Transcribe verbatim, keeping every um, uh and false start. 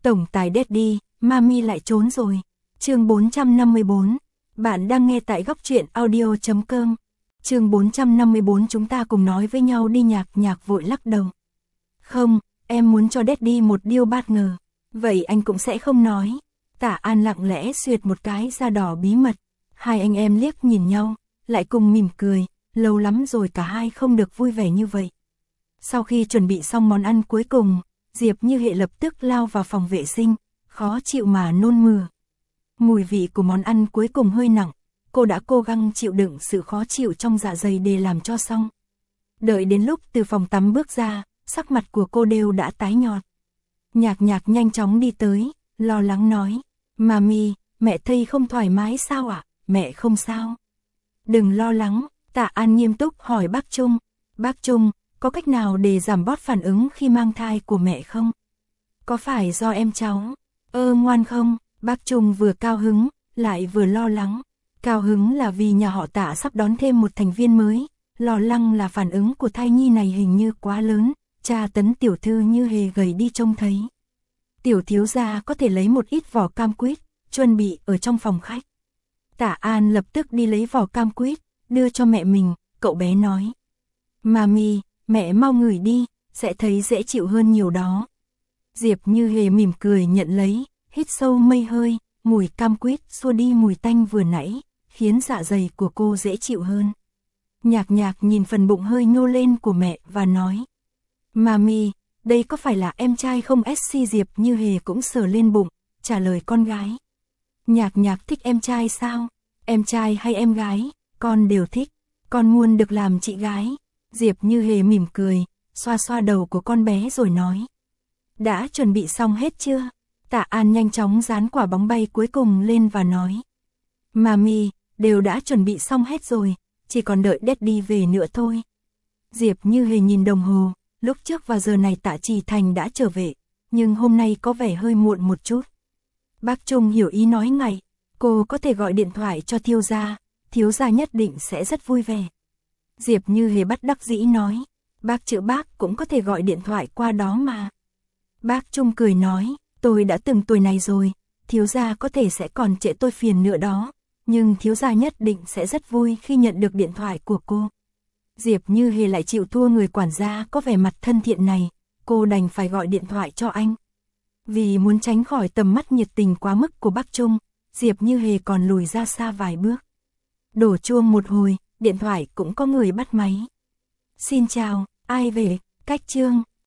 Tổng tài Daddy, Mami lại trốn rồi. Chương bốn trăm năm mươi bốn. Bạn đang nghe tại góc truyện audio chấm com. Chương bốn trăm năm mươi bốn chúng ta cùng nói với nhau đi. Nhạc Nhạc vội lắc đầu. Không, em muốn cho Daddy một điều bất ngờ. Vậy anh cũng sẽ không nói. Tả An lặng lẽ xuyệt một cái da đỏ bí mật. Hai anh em liếc nhìn nhau, lại cùng mỉm cười. Lâu lắm rồi cả hai không được vui vẻ như vậy. Sau khi chuẩn bị xong món ăn cuối cùng, Diệp Như Hệ lập tức lao vào phòng vệ sinh, khó chịu mà nôn mửa. Mùi vị của món ăn cuối cùng hơi nặng, cô đã cố gắng chịu đựng sự khó chịu trong dạ dày để làm cho xong. Đợi đến lúc từ phòng tắm bước ra, sắc mặt của cô đều đã tái nhợt. Nhạc Nhạc nhanh chóng đi tới, lo lắng nói, Mami, mẹ thấy không thoải mái sao ạ? À? Mẹ không sao. Đừng lo lắng, Tạ An nghiêm túc hỏi bác Trung. Bác Trung, có cách nào để giảm bớt phản ứng khi mang thai của mẹ không? Có phải do em cháu ơ ngoan không? Bác Trung vừa cao hứng, lại vừa lo lắng. Cao hứng là vì nhà họ Tạ sắp đón thêm một thành viên mới. Lo lắng là phản ứng của thai nhi này hình như quá lớn, cha Tấn tiểu thư Như Hề gầy đi trông thấy. Tiểu thiếu gia có thể lấy một ít vỏ cam quýt, chuẩn bị ở trong phòng khách. Tạ An lập tức đi lấy vỏ cam quýt, đưa cho mẹ mình, cậu bé nói. Mami, mẹ mau ngửi đi, sẽ thấy dễ chịu hơn nhiều đó. Diệp Như Hề mỉm cười nhận lấy, hít sâu mây hơi, mùi cam quýt xua đi mùi tanh vừa nãy, khiến dạ dày của cô dễ chịu hơn. Nhạc Nhạc nhìn phần bụng hơi nhô lên của mẹ và nói. Mami, đây có phải là em trai không? Sc Diệp Như Hề cũng sờ lên bụng, trả lời con gái. Nhạc Nhạc thích em trai sao? Em trai hay em gái, con đều thích, con muốn được làm chị gái. Diệp Như Hề mỉm cười, xoa xoa đầu của con bé rồi nói. Đã chuẩn bị xong hết chưa? Tạ An nhanh chóng dán quả bóng bay cuối cùng lên và nói. Mami, đều đã chuẩn bị xong hết rồi, chỉ còn đợi Daddy về nữa thôi. Diệp Như Hề nhìn đồng hồ, lúc trước vào giờ này Tạ Trì Thành đã trở về, nhưng hôm nay có vẻ hơi muộn một chút. Bác Trung hiểu ý nói ngay, cô có thể gọi điện thoại cho thiếu gia, thiếu gia nhất định sẽ rất vui vẻ. Diệp Như Hề bất đắc dĩ nói, bác chữ bác cũng có thể gọi điện thoại qua đó mà. Bác Trung cười nói, tôi đã từng tuổi này rồi, thiếu gia có thể sẽ còn trễ tôi phiền nữa đó, nhưng thiếu gia nhất định sẽ rất vui khi nhận được điện thoại của cô. Diệp Như Hề lại chịu thua người quản gia có vẻ mặt thân thiện này, cô đành phải gọi điện thoại cho anh. Vì muốn tránh khỏi tầm mắt nhiệt tình quá mức của bác Trung, Diệp Như Hề còn lùi ra xa vài bước. Đổ chuông một hồi, điện thoại cũng có người bắt máy. Xin chào, ai về? Cách Trương,